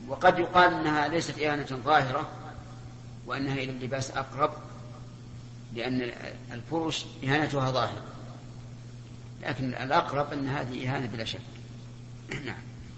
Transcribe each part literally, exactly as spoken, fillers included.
وقد يقال أنها ليست إهانة ظاهرة وأنها إلى اللباس أقرب، لأن الفرش إهانتها ظاهرة، لكن الأقرب أن هذه إهانة بلا شك. نعم.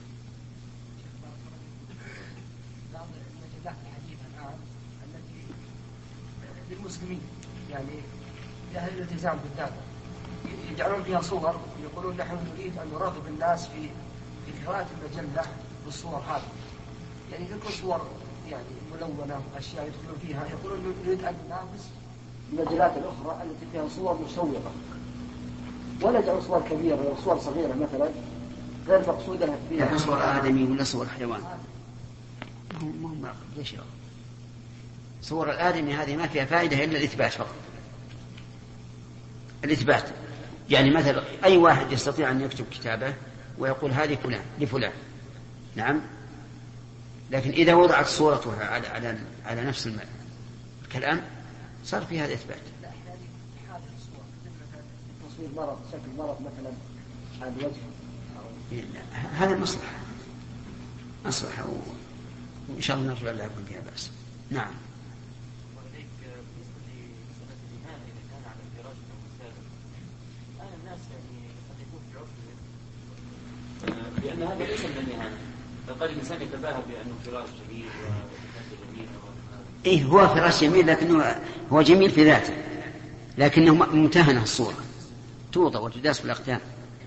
بعض المجلات الحديثة الآن التي للمسلمين يعني لأهل الالتزام بالذات يجعلون فيها صور، يقولون نحن نريد أن نرغب الناس في في قراءة المجلة بالصور هذه، يعني تكون صور يعني ملونة وأشياء يدخلون فيها، يقولون نريد أن ننافس المجلات الأخرى التي فيها صور مشوقة، ولا يجعلون صور كبيرة أو صور صغيرة مثلا غير مقصودة فيها. يعني صور آدمي ولا صور حيوان؟ ما هم مراقب ليش يرغب؟ صور الآدمي هذه ما فيها فائدة إلا الإثبات فقط، الإثبات. يعني مثلا أي واحد يستطيع أن يكتب كتابه ويقول هذه فلان لفلان، نعم، لكن إذا وضعت صورتها على على على نفس الكلام صار في هذا إثبات. لا هذه حالة الصور تصوير مرض، شكل مرض مثلا على الوجه، هذا مصلحة مصلحة وإن شاء الله نرجع لا يكون فيها بأس. نعم. وإليك بالنسبة لسنة الإهانة إذا كان على الفراش أو السادة، الآن الناس يعني قد يكون في عرف لأن هذا ليس من الإهانة، فقد الإنسان يتباهى بأنه فراش جميل وكتاب جميل. إيه هو فراش جميل، لكنه هو جميل في ذاته، لكنه ممتهنة الصورة، توضع وتداس في الأقدام.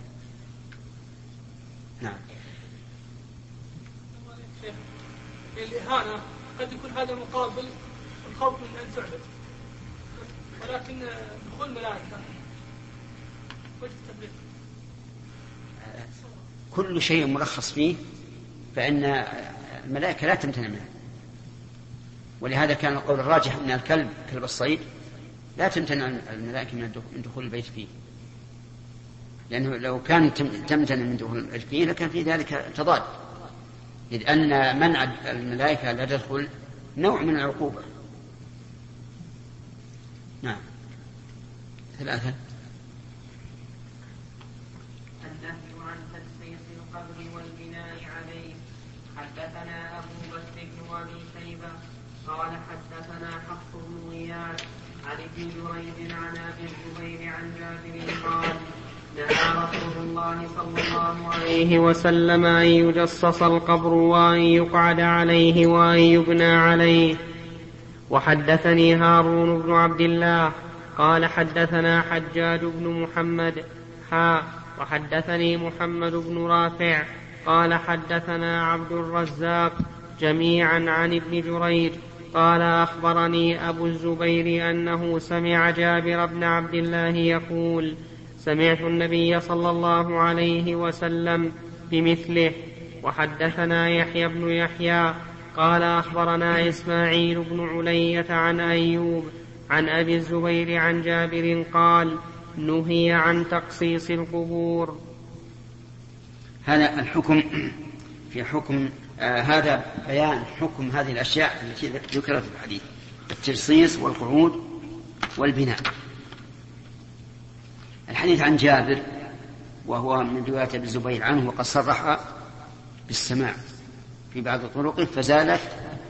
نعم. الإهانة قد يكون هذا مقابل الخوف من أن تعبد، ولكن دخول ملائكة وجه التبليغ كل شيء مرخص فيه فإن الملائكة لا تمتنع منه، ولهذا كان القول الراجح أن الكلب كلب الصيد لا تمتنع الملائكة من دخول البيت فيه، لأنه لو كان تمتنع من دخول البيت فيه لكان في ذلك تضاد، إذ أن منع الملائكة لا تدخل نوع من العقوبة. نعم. ثلاثة. النهي عن تجسيس القبر والبناء عليه. حدثنا أبو بكر بن أبي شيبة قال حدثنا حفص بن غياث عن ابن جريج عن أبي الزبير عن جابر قال نهى رسول الله صلى الله عليه وسلم أن يجصص القبر وأن يقعد عليه وأن يبنى عليه. وحدثني هارون بن عبد الله قال حدثنا حجاج بن محمد حا وحدثني محمد بن رافع قال حدثنا عبد الرزاق جميعا عن ابن جريج قال أخبرني أبو الزبير أنه سمع جابر بن عبد الله يقول سمعت النبي صلى الله عليه وسلم بمثله. وحدثنا يحيى بن يحيى قال أخبرنا إسماعيل بن علية عن أيوب عن أبي الزبير عن جابر قال نهي عن تقصيص القبور. هذا الحكم في حكم آه هذا بيان حكم هذه الأشياء التي ذكرت في الحديث: التجصيص والقعود والبناء. الحديث عن جابر وهو من رواية ابن الزبير عنه، وقد صرح بالسماع في بعض طرقه فزالت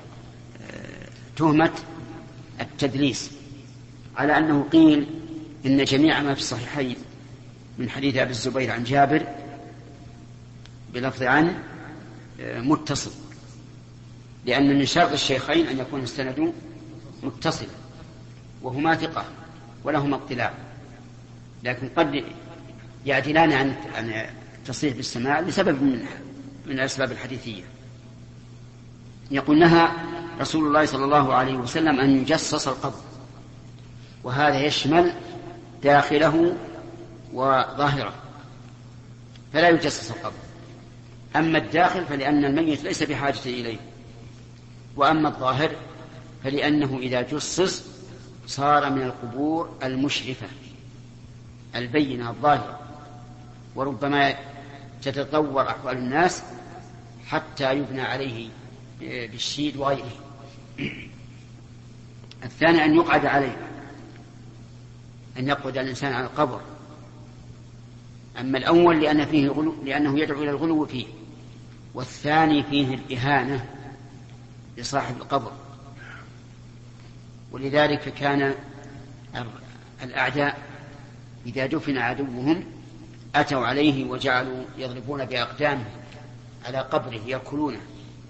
تهمة التدليس، على أنه قيل إن جميع ما في الصحيحين من حديث ابن الزبير عن جابر بلفظ عن متصل، لأن من شرط الشيخين أن يكون السند متصلا وهما ثقة ولهما اطلاع، لكن قد يعدلان عن عن التصريح بالسماع لسبب من من الأسباب الحديثية. يقول نهى رسول الله صلى الله عليه وسلم أن يجصص القبر، وهذا يشمل داخله وظاهره، فلا يجصص القبر. أما الداخل فلأن الميت ليس بحاجة إليه، وأما الظاهر فلأنه إذا جصص صار من القبور المشرفة البينة الظاهرة، وربما تتطور أحوال الناس حتى يبنى عليه بالشيد وغيره. الثاني أن يقعد عليه، أن يقعد الإنسان على القبر. أما الأول لأن فيه غلو، لأنه يدعو إلى الغلو فيه، والثاني فيه الإهانة لصاحب القبر. ولذلك كان الأعداء إذا دفن عدوهم أتوا عليه وجعلوا يضربون بأقدامهم على قبره يأكلونه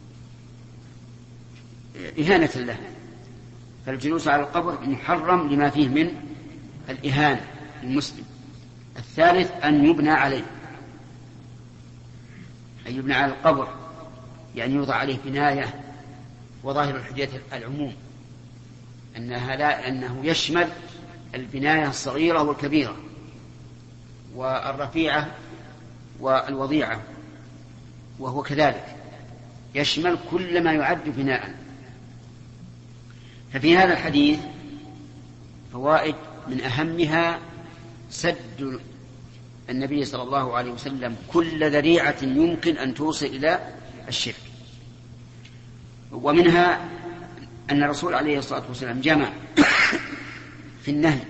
إهانة له. فالجلوس على القبر محرم لما فيه من الإهانة للمسلم. الثالث أن يبنى عليه، أن يبنى على القبر، يعني يوضع عليه بناية. وظاهر الحديث العموم أنها لا أنه يشمل البناية الصغيرة والكبيرة والرفيعة والوضيعة، وهو كذلك يشمل كل ما يعد بناء. ففي هذا الحديث فوائد من أهمها سد النبي صلى الله عليه وسلم كل ذريعة يمكن أن توصل إلى الشرك. ومنها أن الرسول عليه الصلاة والسلام جمع في النهي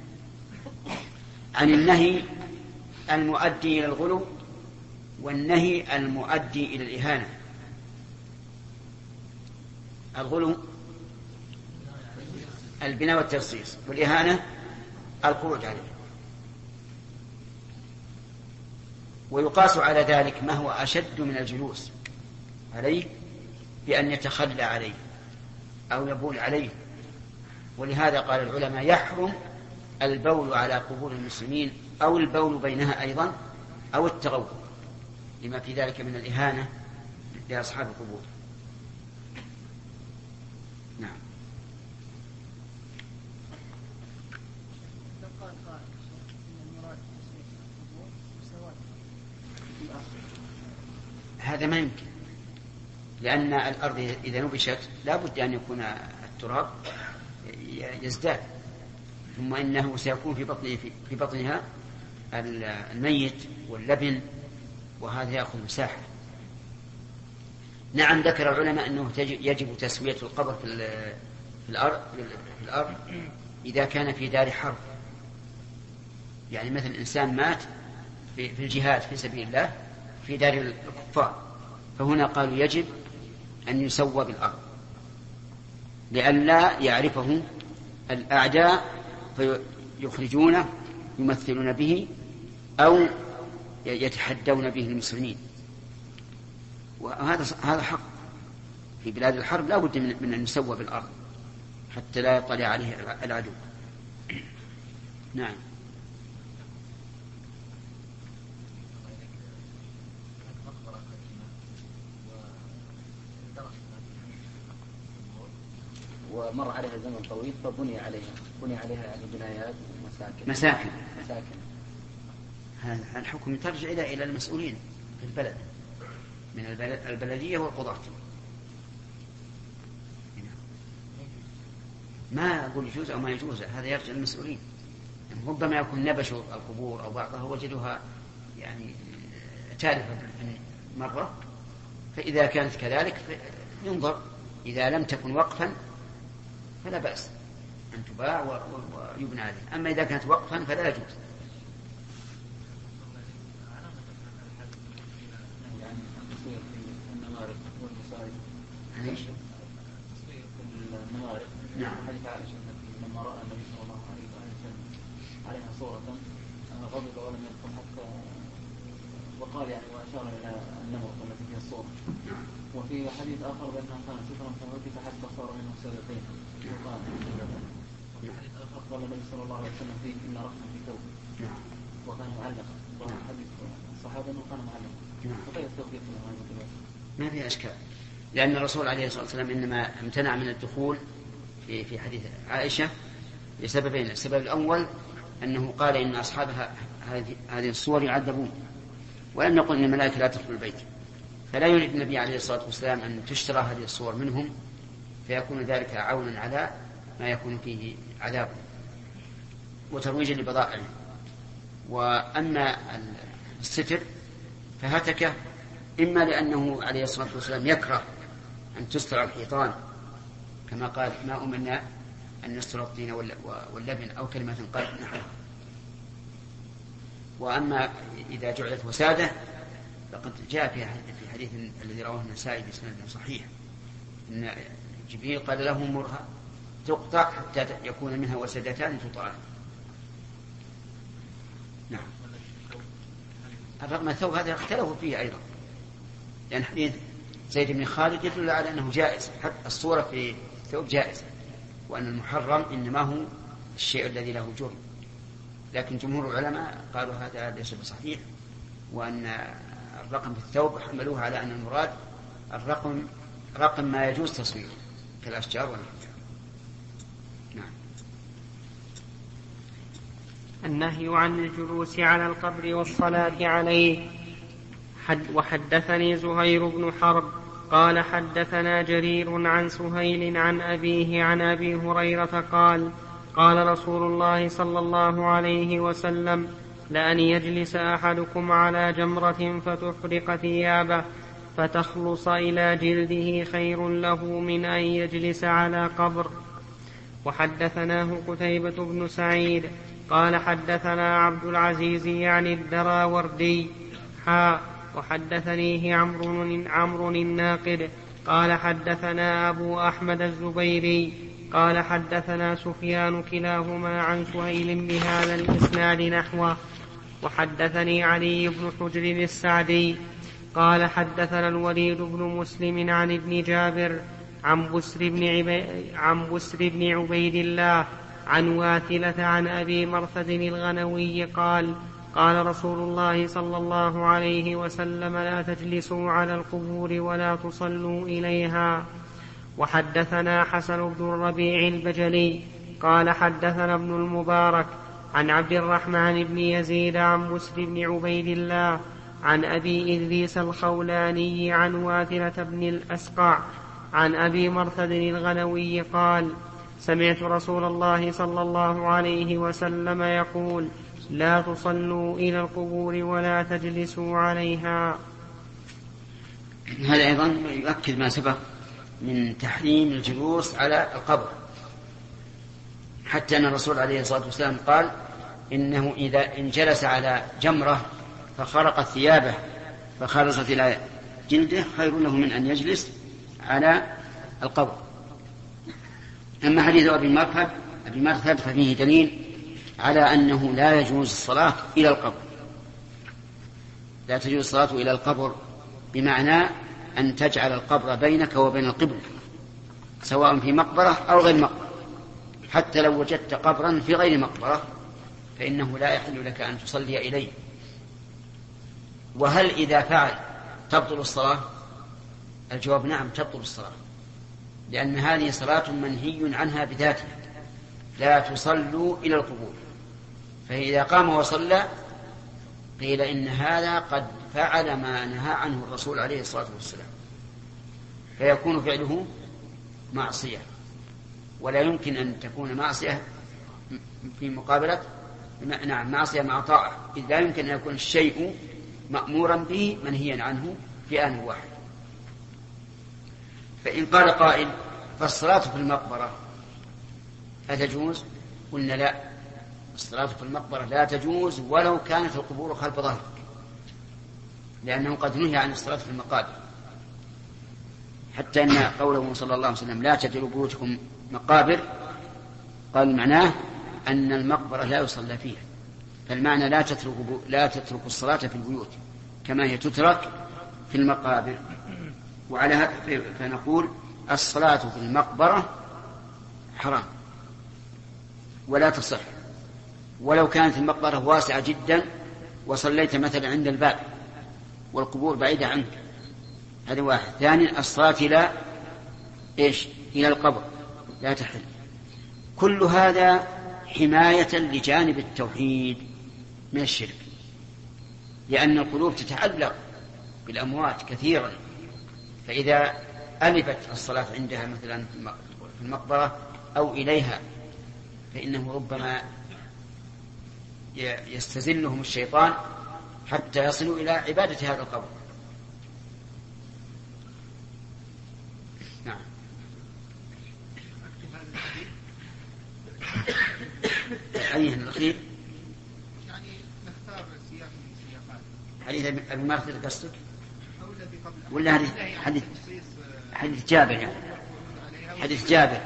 عن النهي المؤدي إلى الغلو والنهي المؤدي إلى الإهانة. الغلو البناء والترصيص، والإهانة الخروج عليه. ويقاس على ذلك ما هو أشد من الجلوس عليه بأن يتخلى عليه أو يبول عليه. ولهذا قال العلماء يحرم البول على قبور المسلمين أو البول بينها أيضا أو التغوط، لما في ذلك من الإهانة لأصحاب القبور. نعم. هذا ما يمكن، لأن الأرض إذا نبشت لا بد أن يكون التراب يزداد، ثم إنه سيكون في بطنه في بطنها الميت واللبن، وهذا يأخذ مساحة. نعم، ذكر العلماء أنه يجب تسوية القبر في الأرض في الأرض إذا كان في دار حرب، يعني مثل إنسان مات في الجهاد في سبيل الله في دار الكفار، فهنا قالوا يجب أن يسوى بالأرض لئلا يعرفه الأعداء فيخرجونه يمثلون به أو يتحدون به المسلمين. وهذا هذا حق في بلاد الحرب، لا بد من أن يسوى بالأرض حتى لا يطلع عليه العدو. نعم. ومر عليها زمن طويل فبني عليها بني عليها يعني بنايات ومساكن مساكن مساكن هذا الحكم ترجع إلى إلى المسؤولين في البلد من البلدية والقضاة. ما أقول يجوز أو ما يجوز، هذا يرجع للمسؤولين. ربما يكون نبشوا القبور أو بعضها وجدوها يعني تالفة مرة، فإذا كانت كذلك ينظر، إذا لم تكن وقفا فلا بأس أن تباع ويبنى عليها، أما إذا كانت وقفا فلا يجوز. يعني التصوير في النمارق والمصائب ليش؟ التصوير في النمارق. نعم. حديث عائشة لما رأى النبي صلى الله عليه وسلم عليها صورة غضب ولم يدخل حتى وقال يعني وأشار إلى النمر التي فيها الصورة. وفي حديث آخر بأنها كانت سترا فهتك حتى صار منه سلتين. وقال في حديث آخر قال النبي صلى الله عليه وسلم فيه إن رحمة في ثوب وكان معلقا. حديث الصحابة أنه كان معلقا. فكيف التوفيق في هذا؟ ما في أشكال، لأن الرسول عليه الصلاة والسلام إنما امتنع من الدخول في في حديث عائشة لسببين. السبب الأول أنه قال إن أصحابها هذه الصور يعذبون، ولم يقل إن الملائكة لا تدخل البيت، فلا يريد النبي عليه الصلاة والسلام أن تشترى هذه الصور منهم فيكون ذلك عونا على ما يكون فيه عذاب وترويجا لبضائعهم. وأما الستر فهتك إما لأنه عليه الصلاة والسلام يكره أن تستر الحيطان كما قال ما أمرنا أن نستر الطين واللبن أو كلمة قال نحن. وأما إذا جعلت وسادة فقد جاء في حديث الذي رواه النسائي بإسناد صحيح إن جبريل قال له مرها تقطع حتى يكون منها وسدتان تطعن. نعم. الرقم الثوب هذا اختلفوا فيه أيضا، لأن حديث زيد بن خالد يدل على أنه جائز، حتى الصورة في الثوب جائزة، وأن المحرم إنما هو الشيء الذي له جرم. لكن جمهور العلماء قالوا هذا ليس بصحيح، وأن الرقم في الثوب حملوه على أن المراد الرقم رقم ما يجوز تصويره كالأشجار والنحو. نعم. النهي عن الجلوس على القبر والصلاة عليه. حد وحدثني زهير بن حرب قال حدثنا جرير عن سهيل عن أبيه عن أبي هريرة قال قال رسول الله صلى الله عليه وسلم لأن يجلس أحدكم على جمرة فتحرق ثيابه فتخلص إلى جلده خير له من أن يجلس على قبر. وحدثناه قتيبة بن سعيد قال حدثنا عبد العزيز يعني الدراوردي حا وحدثنيه عمرو عمرو الناقد قال حدثنا أبو أحمد الزبيري قال حدثنا سفيان كلاهما عن سهيل بهذا الإسناد نحوه. وحدثني علي بن حجر السعدي قال حدثنا الوليد بن مسلم عن ابن جابر عن بسر بن, عبي... عن بسر بن عبيد الله عن واثلة عن أبي مرثد الغنوي قال قال رسول الله صلى الله عليه وسلم لا تجلسوا على القبور ولا تصلوا إليها. وحدثنا حسن بن الربيع البجلي قال حدثنا ابن المبارك عن عبد الرحمن بن يزيد عن بسر بن عبيد الله عن أبي إدريس الخولاني عن واثلة بن الأسقع عن أبي مرثد الغنوي قال سمعت رسول الله صلى الله عليه وسلم يقول لا تصلوا إلى القبور ولا تجلسوا عليها. هذا أيضا يؤكد ما سبق من تحريم الجلوس على القبر، حتى أن الرسول عليه الصلاة والسلام قال إنه إذا إن جلس على جمرة فخرقت ثيابه فخرجت إلى جلده خير له من أن يجلس على القبر. أما حديث أبي مرثد أبي مرثد ففيه دليل على أنه لا يجوز الصلاة إلى القبر، لا تجوز الصلاة إلى القبر بمعنى أن تجعل القبر بينك وبين القبر سواء في مقبرة أو غير مقبرة. حتى لو وجدت قبرا في غير مقبرة فإنه لا يحل لك أن تصلي إليه. وهل إذا فعل تبطل الصلاة؟ الجواب نعم تبطل الصلاة، لأن هذه صلاة منهي عنها بذاتها، لا تصلوا إلى القبور. فإذا قام وصلى قيل إن هذا قد فعل ما نهى عنه الرسول عليه الصلاة والسلام، فيكون فعله معصية، ولا يمكن أن تكون معصية في مقابلة نعم معصية مع طاعة، إذ لا يمكن أن يكون الشيء مأمورا به منهيا عنه في آن واحد. فإن قال قائل فالصلاة في المقبرة أتجوز؟ قلنا لا، الصلاة في المقبرة لا تجوز ولو كانت القبور خلف ظهرك، لأنه قد نهي عن الصلاة في المقابر، حتى أن قوله صلى الله عليه وسلم لا تجعلوا بيوتكم مقابر قال معناه أن المقبرة لا يصلى فيها، فالمعنى لا تترك لا تترك الصلاة في البيوت كما هي تترك في المقابر. وعلى هذا فنقول الصلاة في المقبرة حرام ولا تصح، ولو كانت المقبرة واسعة جدا وصليت مثلا عند الباب والقبور بعيدة عنك، هذا واحد. ثانيا الصلاة إلى إيش؟ إلى القبر لا تحل. كل هذا حماية لجانب التوحيد من الشرك، لأن القلوب تتعلق بالأموات كثيرا، فإذا ألفت الصلاة عندها مثلا في المقبرة أو إليها فإنه ربما يستزلهم الشيطان حتى يصلوا إلى عبادة هذا القبر. نعم. أيه الأخير؟ يعني نختار سياق من السياقات. حديث أبي مرثد قصدك؟ ولا حديث حديث حديث جابر يعني؟ حديث جابر.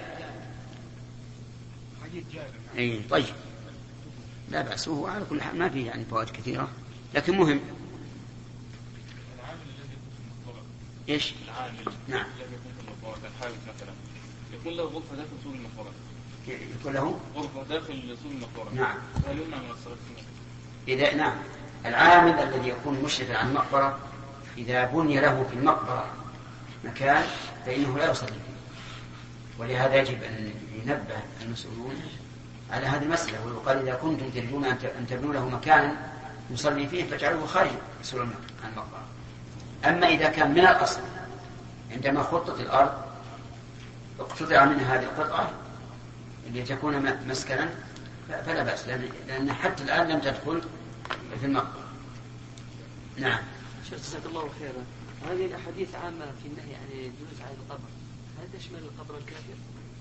حديث جابر. أي طيب لا بأس، هو على كل حال ما فيه يعني فوائد كثيرة لكن مهم. العامل الذي يكون في المقبرة. إيش؟ العامل نعم. الذي يكون في المقبرة كالحارس مثلا يكون له غرفة داخل سور المقبرة. يكون له غرفة داخل سور المقبرة. نعم. هل يمنع من الصلاة فيها؟ إذا نعم العامل الذي يكون مشرفا على المقبرة إذا بني له في المقبرة مكان فإنه لا يصلي فيه، ولهذا يجب أن ينبه المسؤولون على هذه المسألة، ويقال إذا كنتم تريدون أن تبنوا له مكانا يصلي فيه فاجعلوه خارج سور المقبرة. أما إذا كان من الأصل عندما خطت الأرض اقتطع منها هذه القطعة لتكون مسكنا فلا بأس، لأن حتى الآن لم تدخل في المقبرة. نعم. شيخ جزاك الله خيرا. هذه الأحاديث عامة في النهي عن الجلوس على القبر، هل تشمل القبر الكافر؟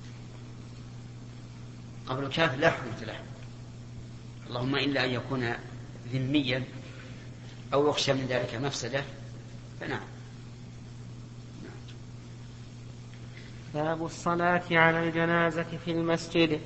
قبر الكافر لا حدود له، اللهم إلا أن يكون ذميا أو يخشى من ذلك مفسدة فنعم. باب الصلاة على الجنازة في المسجد.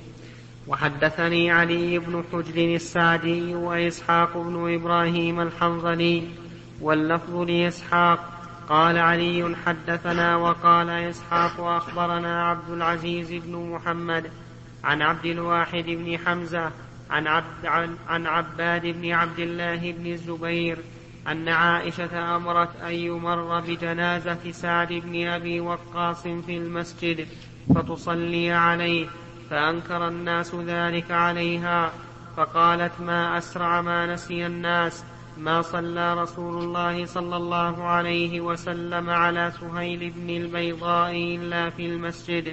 وحدثني علي بن حجر السعدي وإسحاق بن إبراهيم الحنظلي واللفظ لإسحاق قال علي حدثنا وقال إسحاق أخبرنا عبد العزيز بن محمد عن عبد الواحد بن حمزة عن, عبد عن, عن عباد بن عبد الله بن الزبير أن عائشة أمرت أن يمر بجنازة سعد بن أبي وقاص في المسجد فتصلي عليه، فأنكر الناس ذلك عليها، فقالت ما أسرع ما نسي الناس ما صلى رسول الله صلى الله عليه وسلم على سهيل بن البيضاء إلا في المسجد.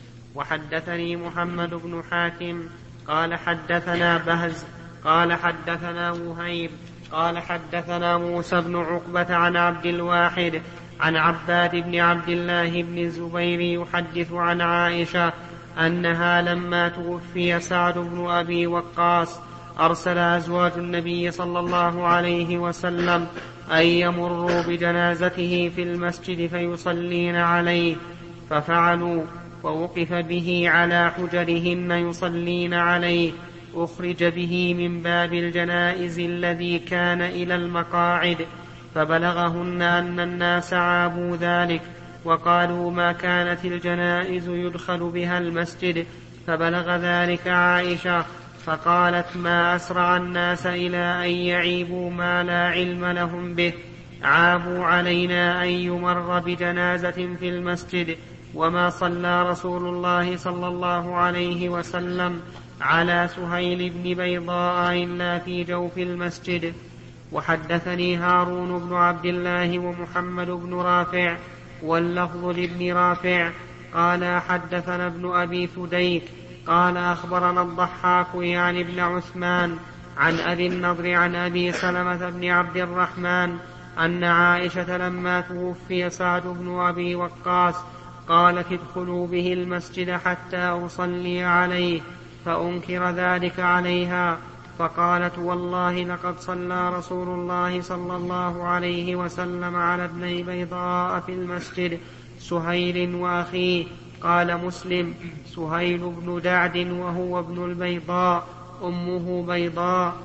وحدثني محمد بن حاتم قال حدثنا بهز قال حدثنا وهيب قال حدثنا موسى بن عقبة عن عبد الواحد عن عباد بن عبد الله بن الزبير يحدث عن عائشة أنها لما توفي سعد بن أبي وقاص أرسل أزواج النبي صلى الله عليه وسلم أن يمروا بجنازته في المسجد فيصلين عليه، ففعلوا، ووقف به على حجرهن يصلين عليه، أخرج به من باب الجنائز الذي كان إلى المقاعد، فبلغهن أن الناس عابوا ذلك وقالوا ما كانت الجنائز يدخل بها المسجد، فبلغ ذلك عائشة فقالت ما أسرع الناس إلى أن يعيبوا ما لا علم لهم به، عابوا علينا أن يمر بجنازة في المسجد، وما صلى رسول الله صلى الله عليه وسلم على سهيل بن بيضاء إلا في جوف المسجد. وحدثني هارون بن عبد الله ومحمد بن رافع واللفظ لابن رافع قال حدثنا ابن أبي فديك قال أخبرنا الضحاك يعني ابن عثمان عن أبي النضر عن أبي سلمة بن عبد الرحمن أن عائشة لما توفي سعد بن أبي وقاص قالت ادخلوا به المسجد حتى أصلي عليه، فأنكر ذلك عليها، فقالت والله لقد صلى رسول الله صلى الله عليه وسلم على ابني بيضاء في المسجد سهيل وأخيه. قال مسلم سهيل بن دعد وهو ابن البيضاء أمه بيضاء.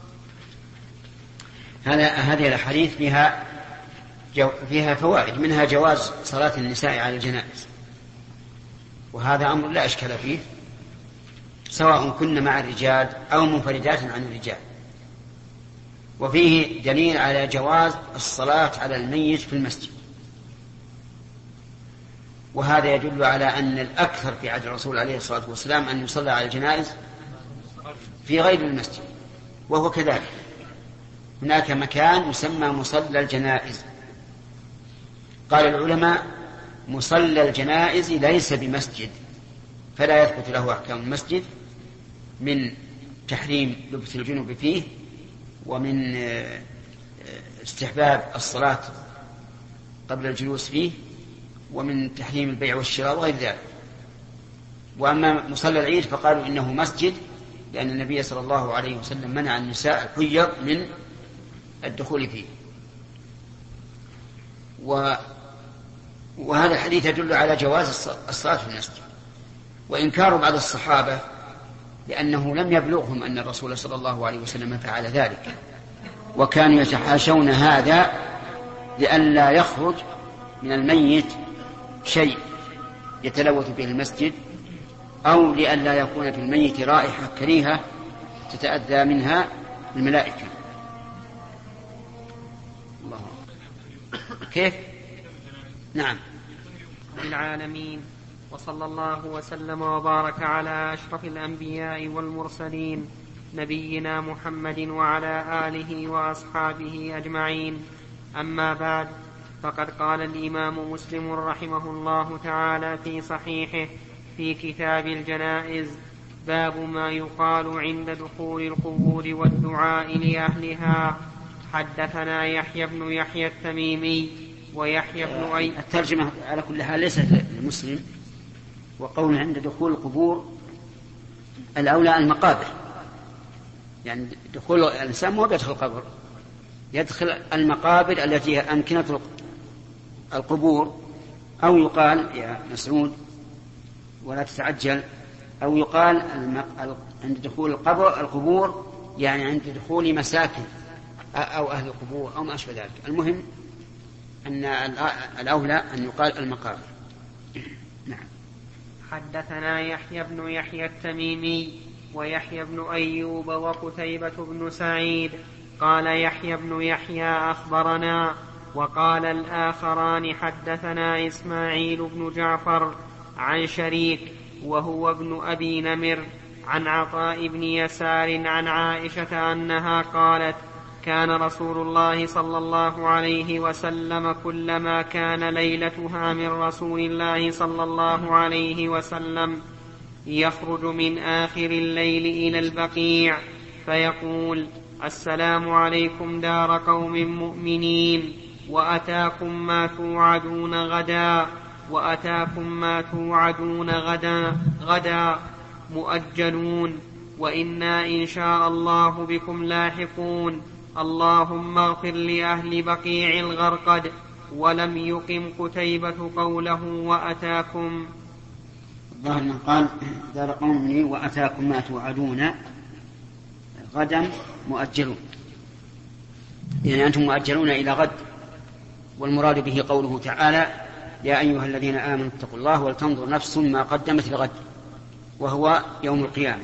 هذه الأحاديث فيها جو فيها فوائد، منها جواز صلاة النساء على الجنائز، وهذا أمر لا إشكال فيه سواء كن مع الرجال أو منفردات عن الرجال. وفيه دليل على جواز الصلاة على الميت في المسجد، وهذا يدل على أن الأكثر في عهد الرسول عليه الصلاة والسلام أن يصلى على الجنائز في غير المسجد، وهو كذلك. هناك مكان يسمى مصلى الجنائز. قال العلماء مصلى الجنائز ليس بمسجد، فلا يثبت له أحكام المسجد من تحريم لبس الجنوب فيه، ومن استحباب الصلاة قبل الجلوس فيه، ومن تحريم البيع والشراء وغير ذلك. وأما مصلى العيد فقالوا إنه مسجد، لأن النبي صلى الله عليه وسلم منع النساء الحيض من الدخول فيه. وهذا الحديث يدل على جواز الصلاة في المسجد. وإنكار بعض الصحابة لأنه لم يبلغهم أن الرسول صلى الله عليه وسلم فعل ذلك، وكانوا يتحاشون هذا لئلا يخرج من الميت شيء يتلوث به المسجد، أو لئلا يكون في الميت رائحة كريهة تتأذى منها الملائكة. الله كيف؟ نعم. العالمين، وصلى الله وسلم وبارك على أشرف الأنبياء والمرسلين نبينا محمد وعلى آله وأصحابه أجمعين. أما بعد، فقد قال الإمام مسلم رحمه الله تعالى في صحيحه في كتاب الجنائز: باب ما يقال عند دخول القبور والدعاء لأهلها. حدثنا يحيى بن يحيى التميمي ويحيى بن أي. الترجمة على كل حال ليست للمسلم، وقول عند دخول القبور الأولى المقابر، يعني دخول الإنسان مو يدخل القبر، يدخل المقابر التي هي أمكنة القبور. أو يقال يا مسعود ولا تتعجل، أو يقال عند دخول القبر القبور يعني عند دخول مساكن أو أهل القبور أو ما أشبه ذلك. المهم أن الأولى أن يقال المقابر. نعم. حدثنا يحيى بن يحيى التميمي ويحيى بن أيوب وقتيبة بن سعيد قال يحيى بن يحيى أخبرنا، وقال الآخران حدثنا إسماعيل بن جعفر عن شريك وهو ابن أبي نمر عن عطاء بن يسار عن عائشة أنها قالت: كان رسول الله صلى الله عليه وسلم كلما كان ليلتها من رسول الله صلى الله عليه وسلم يخرج من آخر الليل إلى البقيع فيقول: السلام عليكم دار قوم مؤمنين، وأتاكم ما توعدون غدا وأتاكم ما توعدون غدا غدا مؤجلون، وإنا إن شاء الله بكم لاحقون. اللهم اغفر لأهل بقيع الغرقد. ولم يقم قتيبة قوله وأتاكم. الظاهر من قال دار قوم وأتاكم ما توعدون غدا مؤجلون، يعني أنتم مؤجلون إلى غد. والمراد به قوله تعالى: يا أيها الذين آمنوا اتقوا الله ولتنظر نفس ما قدمت لغد، وهو يوم القيامة.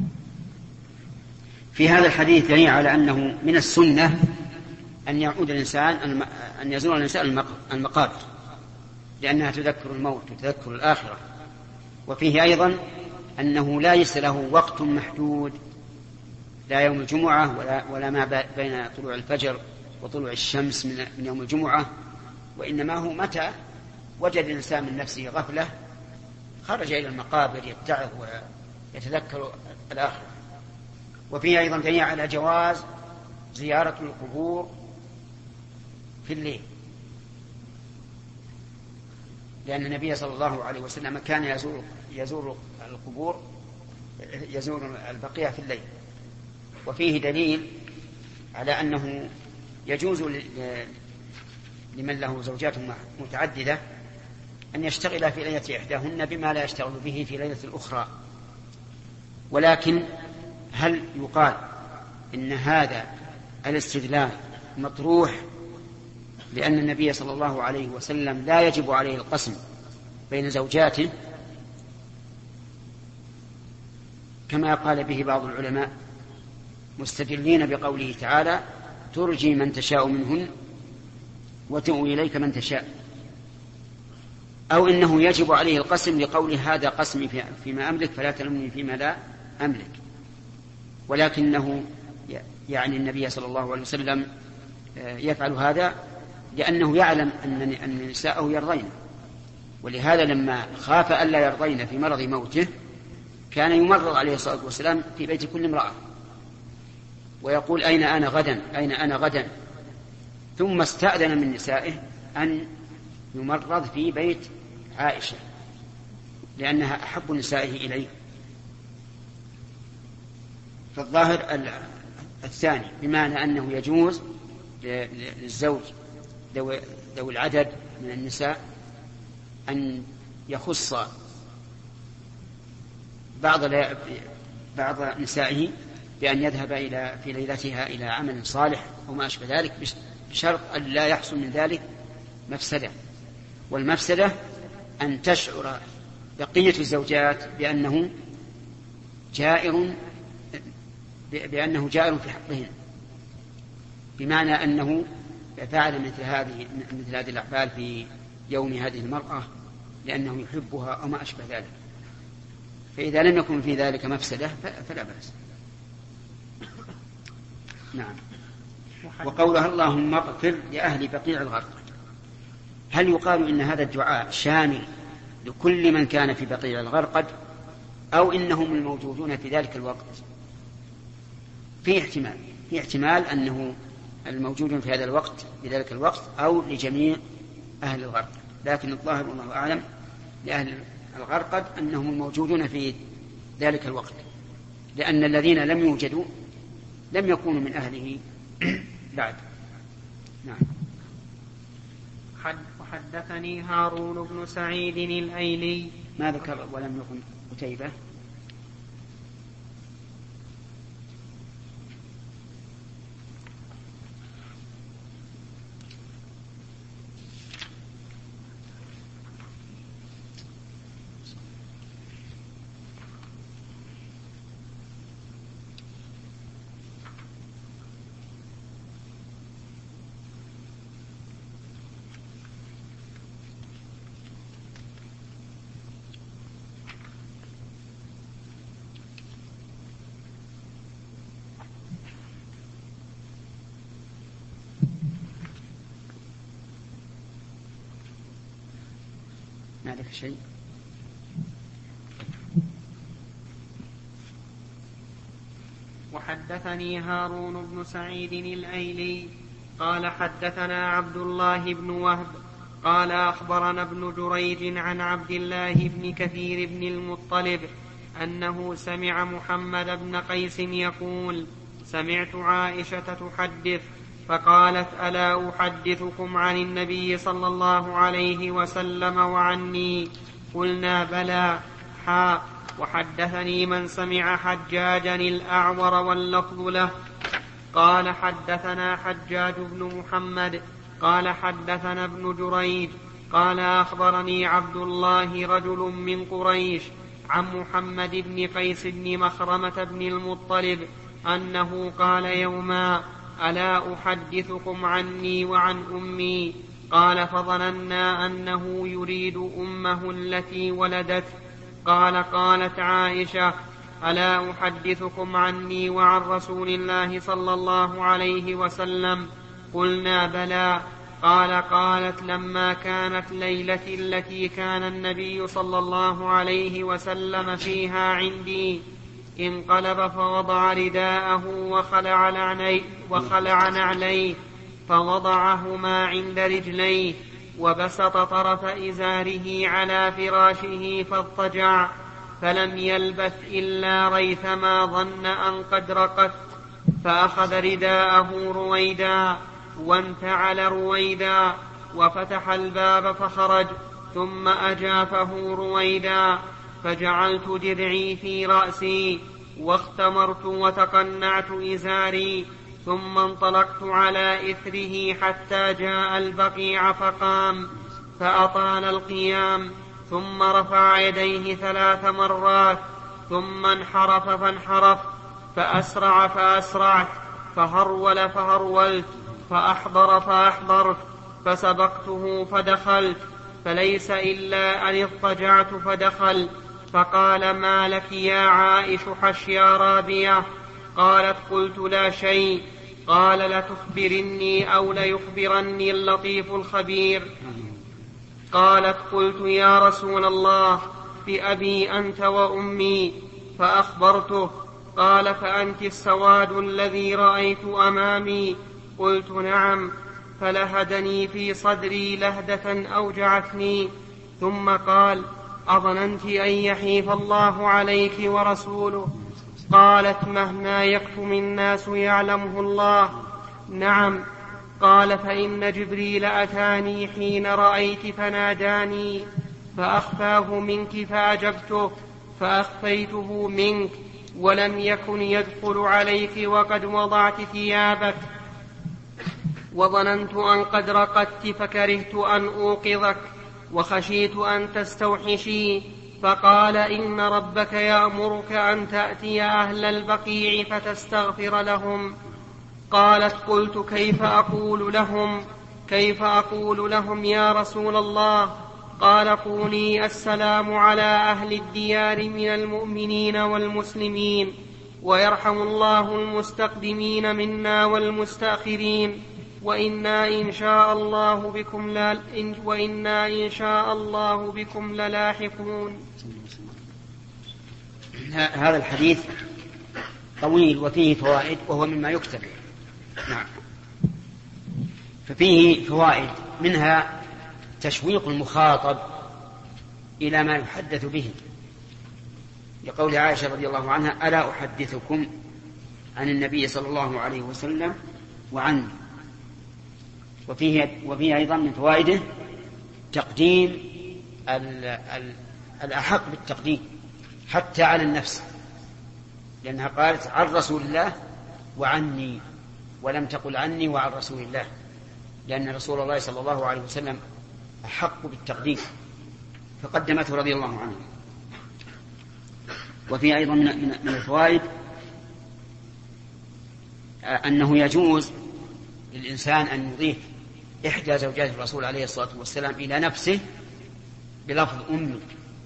في هذا الحديث دليل على أنه من السنة أن يعود الإنسان أن يزور الإنسان المقابر، لأنها تذكر الموت وتذكر الآخرة. وفيه أيضا أنه ليس له وقت محدود، لا يوم الجمعة ولا, ولا ما بين طلوع الفجر وطلوع الشمس من يوم الجمعة، وإنما هو متى وجد الإنسان من نفسه غفلة خرج إلى المقابر يتعظ ويتذكر الآخرة. وفيه أيضا دليل على جواز زيارة القبور في الليل، لأن النبي صلى الله عليه وسلم كان يزور, يزور القبور يزور البقيع في الليل. وفيه دليل على أنه يجوز لمن له زوجات متعددة أن يشتغل في ليلة إحداهن بما لا يشتغل به في ليلة الأخرى. ولكن هل يقال إن هذا الاستدلال مطروح لأن النبي صلى الله عليه وسلم لا يجب عليه القسم بين زوجاته كما قال به بعض العلماء مستدلين بقوله تعالى: ترجي من تشاء منهن وتؤوي إليك من تشاء، أو إنه يجب عليه القسم لقول هذا قسمي فيما أملك فلا تلمني فيما لا أملك. ولكنه يعني النبي صلى الله عليه وسلم يفعل هذا لأنه يعلم أن نساءه يرضين، ولهذا لما خاف ألا يرضين في مرض موته كان يمرض عليه الصلاة والسلام في بيت كل امرأة ويقول: أين أنا غدا أين أنا غدا ثم استأذن من نسائه أن يمرض في بيت عائشة لأنها أحب نسائه إليه. فالظاهر الثاني بمعنى أنه يجوز للزوج ذوي العدد من النساء أن يخص بعض بعض نسائه بأن يذهب إلى في ليلتها إلى عمل صالح وما أشبه ذلك بشرط أن لا يحصل من ذلك مفسدة. والمفسدة أن تشعر بقية الزوجات بأنه جائر بأنه جائر في حقهن، بمعنى أنه فعل مثل هذه مثل هذه الأحوال في يوم هذه المرأة لأنه يحبها أو ما أشبه ذلك. فإذا لم يكن في ذلك مفسدة فلا بأس. نعم. وقولها اللهم اغفر لأهل بقيع الغرقد، هل يقال إن هذا الدعاء شامل لكل من كان في بقيع الغرقد أو إنهم الموجودون في ذلك الوقت؟ في احتمال في احتمال أنه الموجودون في هذا الوقت في ذلك الوقت أو لجميع أهل الغرقد، لكن الظاهر والله أعلم لأهل الغرقد أنهم الموجودون في ذلك الوقت، لأن الذين لم يوجدوا لم يكونوا من أهله بعد. نعم. وحدثني هارون بن سعيد الأيلي. ما ذكر ولم يكن قتيبة؟ ما لك شيء؟ وحدثني هارون بن سعيد الأيلي قال حدثنا عبد الله بن وهب قال أخبرنا ابن جريج عن عبد الله بن كثير بن المطلب أنه سمع محمد بن قيس يقول سمعت عائشة تحدث فقالت ألا أحدثكم عن النبي صلى الله عليه وسلم وعني؟ قلنا بلى. حاء وحدثني من سمع حجاجا الأعور واللفظ له قال حدثنا حجاج بن محمد قال حدثنا ابن جريج قال أخبرني عبد الله رجل من قريش عن محمد بن قيس بن مخرمة بن المطلب أنه قال يوما ألا أحدثكم عني وعن أمي؟ قال فظننا أنه يريد أمه التي ولدت. قال قالت عائشة ألا أحدثكم عني وعن رسول الله صلى الله عليه وسلم؟ قلنا بلى. قال قالت لما كانت ليلة التي كان النبي صلى الله عليه وسلم فيها عندي انقلب فوضع رداءه وخلع نعليه, وخلع نعليه فوضعهما عند رجليه وبسط طرف إزاره على فراشه فاضطجع فلم يلبث إلا ريثما ظن أن قد رقت فأخذ رداءه رويدا وانتعل رويدا وفتح الباب فخرج ثم أجافه رويدا فجعلت درعي في رأسي واختمرت وتقنعت إزاري ثم انطلقت على إثره حتى جاء البقيع فقام فأطال القيام ثم رفع يديه ثلاث مرات ثم انحرف فانحرف فأسرع فأسرعت فهرول فهرولت فأحضر فأحضرت فسبقته فدخلت فليس إلا أن اضطجعت فدخل فقال ما لك يا عائش حشيا رابية؟ قالت قلت لا شيء. قال لتخبرني أو ليخبرني اللطيف الخبير؟ قالت قلت يا رسول الله بأبي أنت وأمي. فأخبرته. قال فأنت السواد الذي رأيت أمامي؟ قلت نعم. فلهدني في صدري لهدة أوجعتني ثم قال أظننت أن يحيف الله عليك ورسوله؟ قالت مهما يكتم الناس يعلمه الله. نعم. قال فإن جبريل أتاني حين رأيت فناداني فأخفاه منك فأجبته فأخفيته منك ولم يكن يدخل عليك وقد وضعت ثيابك وظننت أن قد رقدت فكرهت أن أوقظك وخشيت أن تستوحشي فقال إن ربك يأمرك أن تأتي أهل البقيع فتستغفر لهم. قالت قلت كيف أقول لهم كيف أقول لهم يا رسول الله؟ قال قولي السلام على أهل الديار من المؤمنين والمسلمين ويرحم الله المستقدمين منا والمستأخرين وإنا إن شاء الله بكم لا وإنا إن شاء الله بكم للاحقون. هذا الحديث طويل وفيه فوائد وهو مما يكتب. نعم. ففيه فوائد منها تشويق المخاطب إلى ما يحدث به لقول عائشة رضي الله عنها ألا أحدثكم عن النبي صلى الله عليه وسلم وعني. وفيه, وفيه أيضا من فوائده تقديم ال ال الأحق بالتقديم حتى على النفس لأنها قالت عن رسول الله وعني ولم تقل عني وعن رسول الله لأن رسول الله صلى الله عليه وسلم أحق بالتقديم فقدمته رضي الله عنه. وفي أيضا من الفوائد أنه يجوز للإنسان أن يضيف إحدى زوجات الرسول عليه الصلاة والسلام إلى نفسه بلفظ أمي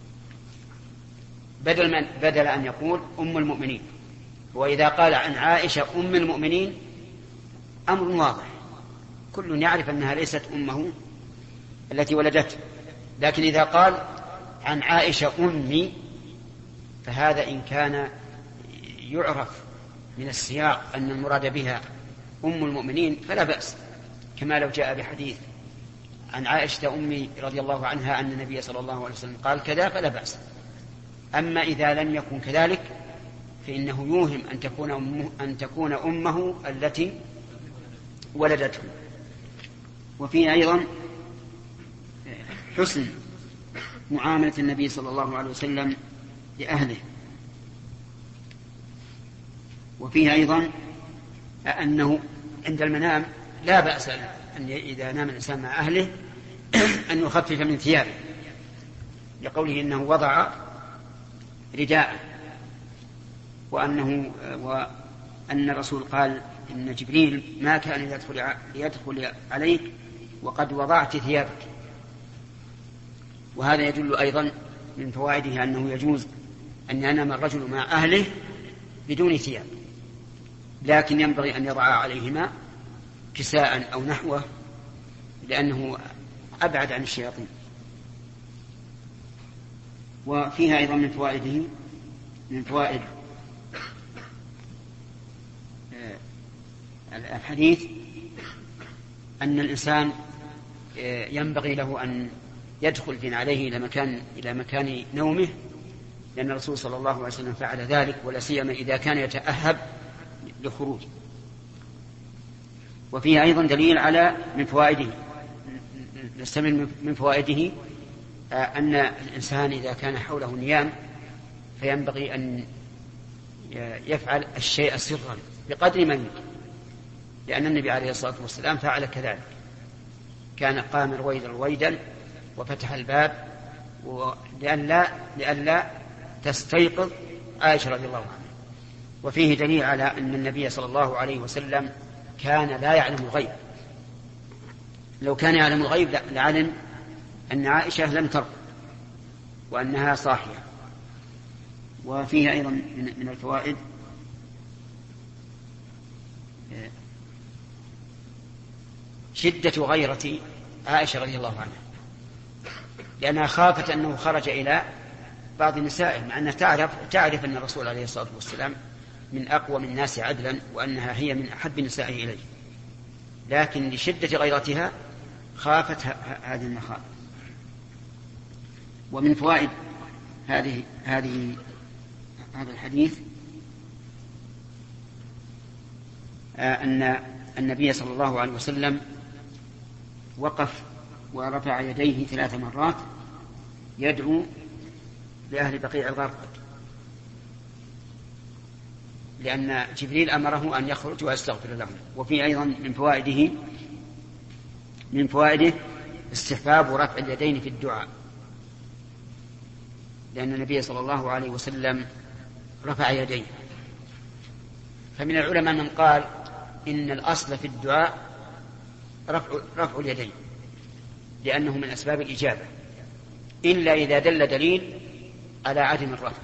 بدل, من بدل أن يقول أم المؤمنين. وإذا قال عن عائشة أم المؤمنين أمر واضح كل يعرف أنها ليست أمه التي ولدته لكن إذا قال عن عائشة أمي فهذا إن كان يعرف من السياق أن المراد بها أم المؤمنين فلا بأس كما لو جاء بحديث عن عائشة أمي رضي الله عنها أن النبي صلى الله عليه وسلم قال كذا فلا بأس. أما إذا لم يكن كذلك فإنه يوهم أن تكون أمه, أن تكون أمه التي ولدته. وفيه أيضا حسن معاملة النبي صلى الله عليه وسلم لأهله. وفيه أيضا أنه عند المنام لا بأس أن إذا نام الإنسان مع أهله أن يخفف من ثيابه لقوله إنه وضع رداء وأنه وأن الرسول قال إن جبريل ما كان يدخل, يدخل عليك وقد وضعت ثيابك. وهذا يدل أيضا من فوائده أنه يجوز أن ينام الرجل مع أهله بدون ثياب لكن ينبغي أن يضع عليهما كساء أو نحوه لأنه أبعد عن الشياطين. وفيها أيضا من فوائده من فوائد الحديث أن الإنسان ينبغي له أن يدخل في عليه إلى مكان إلى مكان نومه لأن الرسول صلى الله عليه وسلم فعل ذلك ولا سيما إذا كان يتأهب لخروج. وفيه أيضا دليل على من فوائده نستمر من فوائده أن الإنسان إذا كان حوله نيام فينبغي أن يفعل الشيء سرا بقدر ما يمكن لأن النبي عليه الصلاة والسلام فعل كذلك كان قام رويدا رويدا وفتح الباب لئلا لئلا تستيقظ عائشة رضي الله عنها. وفيه دليل على أن النبي صلى الله عليه وسلم كان لا يعلم الغيب لو كان يعلم الغيب لعلم أن عائشة لم ترق وأنها صاحية. وفيه أيضا من الفوائد شدة غيرة عائشة رضي الله عنها لأنها خافت أنه خرج إلى بعض نسائه مع أنها تعرف, تعرف أن الرسول عليه الصلاة والسلام من أقوى من الناس عدلا وأنها هي من أحب نسائه إليه لكن لشدة غيرتها خافت هذه المخاوف. ومن فوائد هذه هذه هذا الحديث أن النبي صلى الله عليه وسلم وقف ورفع يديه ثلاث مرات يدعو لأهل بقيع الغرقد، لأن جبريل أمره أن يخرج ويستغفر لهم. وفي أيضا من فوائده من فوائده استحباب رفع اليدين في الدعاء، لأن النبي صلى الله عليه وسلم رفع يديه. فمن العلماء من قال إن الأصل في الدعاء رفع, رفع اليدين، لأنه من أسباب الإجابة، إلا إذا دل دليل على عدم الرفع.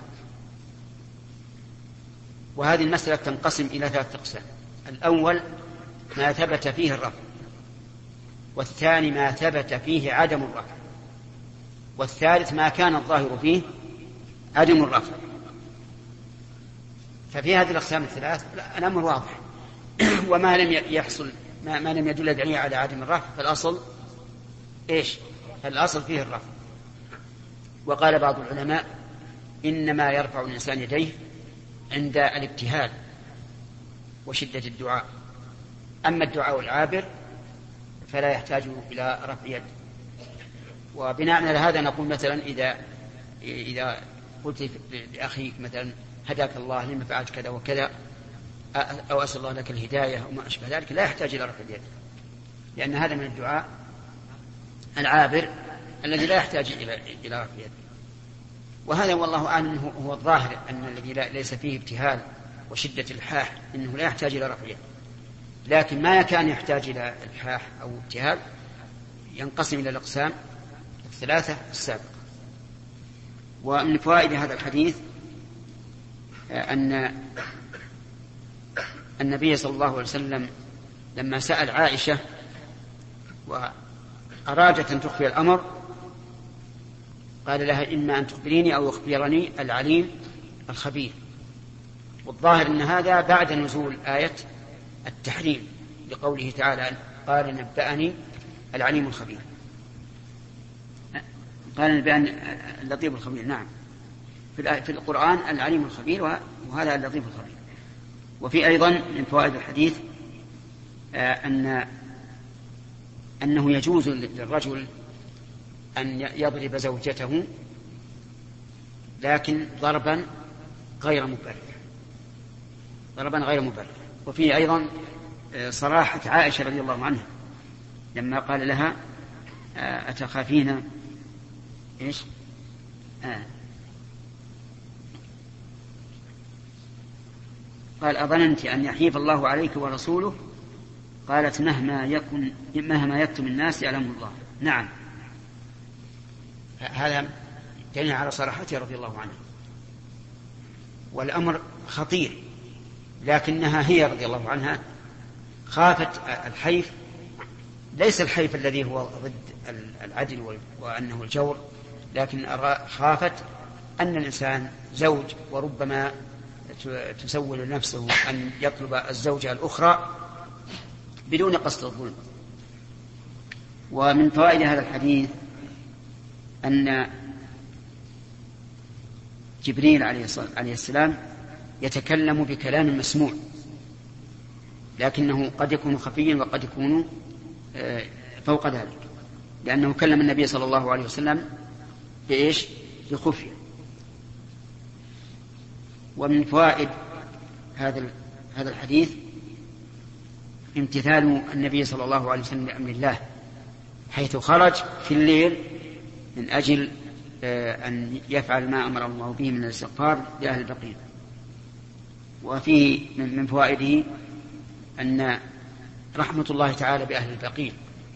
وهذه المسألة تنقسم إلى ثلاثة أقسام: الأول ما ثبت فيه الرفع، والثاني ما ثبت فيه عدم الرفع، والثالث ما كان الظاهر فيه عدم الرفع. ففي هذه الأقسام الثلاث الأمر واضح. وما لم يحصل ما, ما لم يدل دليل على عدم الرفع فالأصل إيش؟ الأصل فيه الرفع. وقال بعض العلماء إنما يرفع الإنسان يديه عند الابتهال وشدة الدعاء، أما الدعاء العابر فلا يحتاج إلى رفع يد. وبناء على هذا نقول مثلا إذا إذا قلت لأخيك مثلا هداك الله لما فعلت كذا وكذا، أو أسأل الله لك الهداية وما أشبه ذلك، لا يحتاج إلى رفع اليد، لأن هذا من الدعاء العابر الذي لا يحتاج إلى إلى رفع اليد. وهذا والله أعلم هو الظاهر، أن الذي ليس فيه ابتهال وشدة الحاح إنه لا يحتاج إلى رفع اليد. لكن ما كان يحتاج إلى الحاح أو ابتهال ينقسم إلى الأقسام الثلاثة السابقة. ومن فوائد هذا الحديث أن النبي صلى الله عليه وسلم لما سأل عائشة وأرادت أن تخفي الأمر قال لها إما أن تخبريني أو يخبرني العليم الخبير. والظاهر أن هذا بعد نزول آية التحريم لقوله تعالى قال نبأني العليم الخبير، قال نبأني اللطيف الخبير. نعم، في القرآن العليم الخبير، وهذا اللطيف الخبير. وفي أيضا من فوائد الحديث أن أنه يجوز للرجل أن يضرب زوجته لكن ضربا غير مبرح، ضربا غير مبرح. وفي أيضا صراحة عائشة رضي الله عنها لما قال لها أتخافين إيش آه. قال أظننت أن يحيف الله عليك ورسوله؟ قالت مهما يكن مهما يكتم الناس يعلم الله. نعم، هذا دليل على صراحته رضي الله عنها. والأمر خطير، لكنها هي رضي الله عنها خافت الحيف، ليس الحيف الذي هو ضد العدل وأنه الجور، لكن خافت أن الإنسان زوج وربما تسول نفسه أن يطلب الزوجة الأخرى بدون قصد الظلم. ومن فوائد هذا الحديث أن جبريل عليه السلام يتكلم بكلام مسموع، لكنه قد يكون خفيا وقد يكون فوق ذلك، لأنه كلم النبي صلى الله عليه وسلم بإيش؟ بخفية. ومن فوائد هذا هذا الحديث امتثال النبي صلى الله عليه وسلم لأمر الله، حيث خرج في الليل من أجل أن يفعل ما أمر الله به من الاستغفار لأهل البقيع. وفيه من فوائده أن رحمة الله تعالى بأهل البقيع،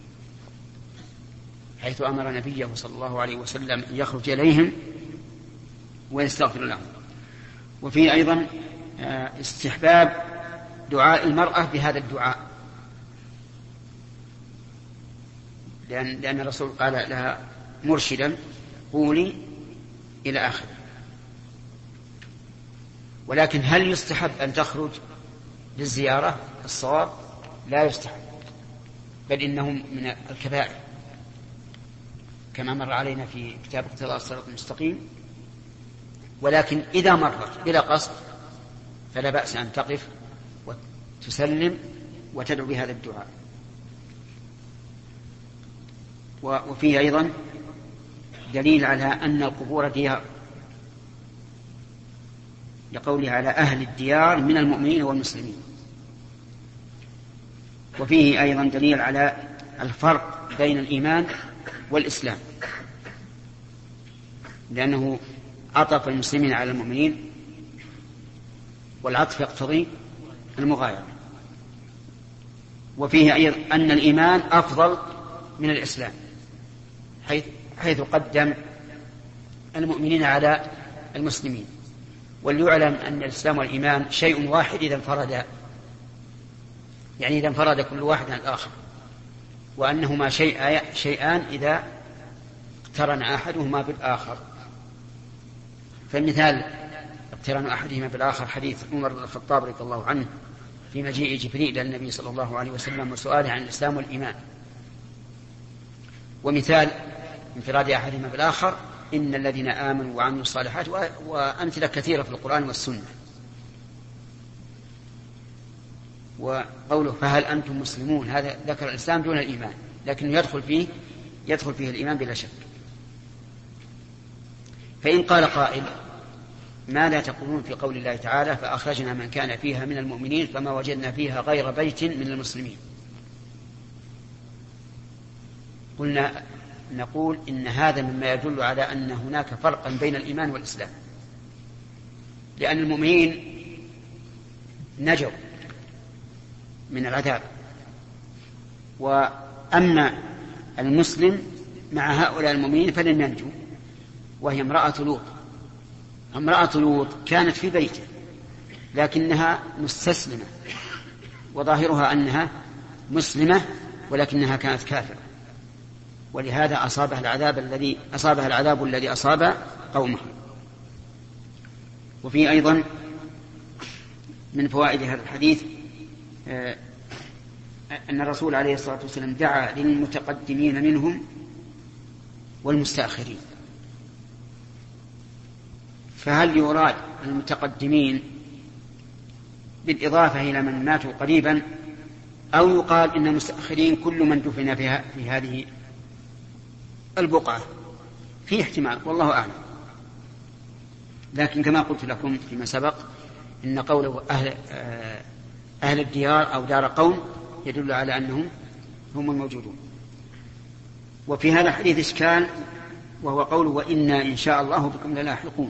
حيث أمر نبيه صلى الله عليه وسلم أن يخرج إليهم ويستغفر لهم. وفيه أيضا استحباب دعاء المرأة بهذا الدعاء، لأن, لأن الرسول قال لها مرشدا قولي إلى آخر. ولكن هل يستحب أن تخرج للزيارة؟ الصواب لا يستحب، بل إنه من الكبائر كما مر علينا في كتاب اقتضاء الصراط المستقيم. ولكن إذا مرت بلا قصد فلا بأس أن تقف وتسلم وتدعو بهذا الدعاء. وفيه أيضا دليل على أن القبور ديار، لقوله على أهل الديار من المؤمنين والمسلمين. وفيه أيضا دليل على الفرق بين الإيمان والإسلام، لأنه عطف المسلمين على المؤمنين، والعطف يقتضي المغايرة. وفيه أيضا أن الإيمان أفضل من الإسلام، حيث, حيث قدم المؤمنين على المسلمين. وليعلم أن الإسلام والإيمان شيء واحد إذا انفردا، يعني إذا انفرد كل واحد عن الآخر، وأنهما شيء شيئان إذا اقترن أحدهما بالآخر. فالمثال اقتران أحدهما بالآخر حديث عمر بن الخطاب رضي الله عنه في مجيء جبريل إلى النبي صلى الله عليه وسلم وسؤاله عن الإسلام والإيمان. ومثال انفراد أحدهما بالآخر إن الذين آمنوا وعملوا الصالحات، وأمثلة كثيرة في القرآن والسنة. وقوله فهل أنتم مسلمون، هذا ذكر الإسلام دون الإيمان، لكنه يدخل فيه يدخل فيه الإيمان بلا شك. فإن قال قائل ما لا تقولون في قول الله تعالى فأخرجنا من كان فيها من المؤمنين فما وجدنا فيها غير بيت من المسلمين، قلنا نقول إن هذا مما يدل على أن هناك فرقا بين الإيمان والإسلام، لأن المؤمنين نجوا من العذاب، وأما المسلم مع هؤلاء المؤمنين فلن ينجو، وهي امرأة لوط. امرأة لوط كانت في بيته لكنها مستسلمة، وظاهرها أنها مسلمة ولكنها كانت كافرة، ولهذا أصابها العذاب الذي أصابها العذاب الذي أصاب قومه. وفي أيضا من فوائد هذا الحديث أن الرسول عليه الصلاة والسلام دعا للمتقدمين منهم والمستأخرين. فهل يراد المتقدمين بالإضافة إلى من ماتوا قريبا، أو يقال إن المستأخرين كل من دفن في هذه البقعة؟ في احتمال والله أعلم، لكن كما قلت لكم فيما سبق إن قوله أهل, أهل الديار أو دار قوم يدل على أنهم هم الموجودون. وفي هذا الحديث إشكال، وهو قوله وإنا إن شاء الله بكم للاحقون،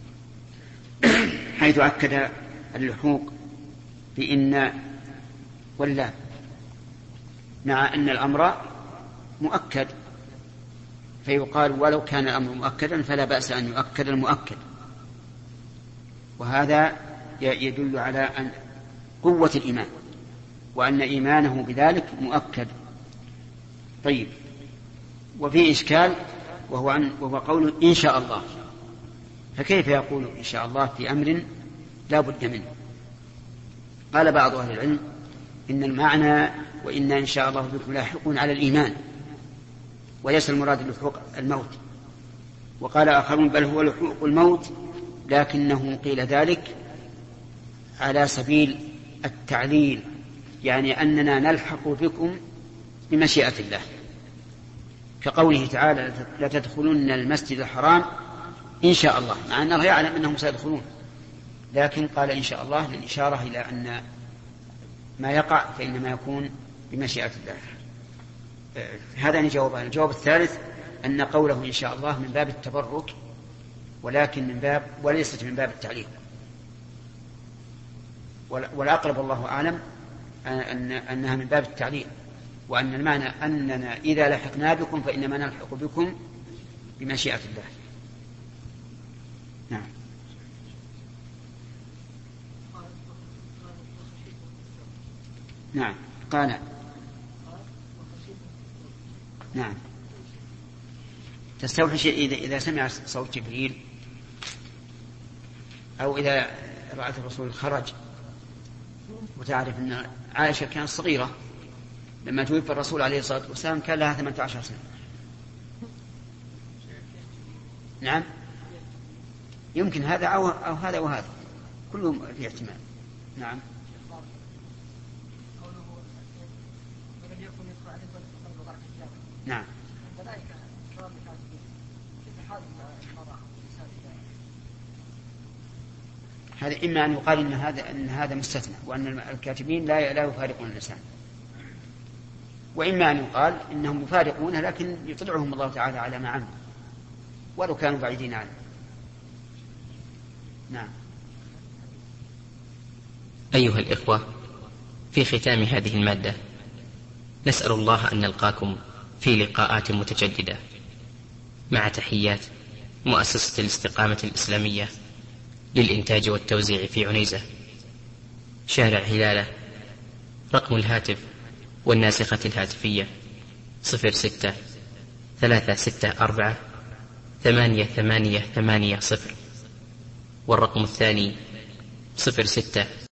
حيث أكد اللحوق بإن واللام، مع أن الأمر مؤكد، فيقال ولو كان الأمر مؤكدا فلا بأس أن يؤكد المؤكد. وهذا يدل على أن قوة الإيمان، وأن إيمانه بذلك مؤكد. طيب، وفي إشكال وهو, عن وهو قول إن شاء الله، فكيف يقول إن شاء الله في أمر لا بد منه؟ قال بعض أهل العلم إن المعنى وإن إن شاء الله بكم لاحقون على الإيمان، وليس المراد لحوق الموت. وقال آخرون بل هو لحوق الموت، لكنه قيل ذلك على سبيل التعليل، يعني أننا نلحق بكم بمشيئة الله، كقوله تعالى لتدخلن المسجد الحرام إن شاء الله، مع أنه يعلم أنهم سيدخلون، لكن قال إن شاء الله للإشارة إلى أن ما يقع فإنما يكون بمشيئة الله. هذا جوابان. الجواب الثالث أن قوله إن شاء الله من باب التبرك، ولكن من باب وليست من باب التعليق، والأقرب الله أعلم أن أنها من باب التعليق، وأن المعنى أننا إذا لحقنا بكم فإنما نلحق بكم بمشيئة الله. نعم. نعم قال نعم تستوحش إذا, إذا سمع صوت جبريل، أو إذا رأت الرسول خرج. وتعرف أن عائشة كانت صغيرة لما توفى الرسول عليه الصلاة والسلام، كان لها ثمانية عشر سنة. نعم يمكن هذا أو, أو هذا وهذا كلهم في احتمال. نعم. نعم هذا إما أن يقال إن هذا أن هذا مستثنى وأن الكاتبين لا لا يفارقون الإنسان، وإما أن يقال إنهم يفارقونه لكن يطلعهم الله تعالى على ما عملوا ولو كانوا بعيدين عنه. نعم. أيها الإخوة، في ختام هذه المادة نسأل الله أن نلقاكم في لقاءات متجددة، مع تحيات مؤسسة الاستقامة الإسلامية للإنتاج والتوزيع في عنيزة، شارع هلالة. رقم الهاتف والناسخة الهاتفية صفر ستة ثلاثة ستة أربعة ثمانية ثمانية ثمانية صفر، والرقم الثاني صفر ستة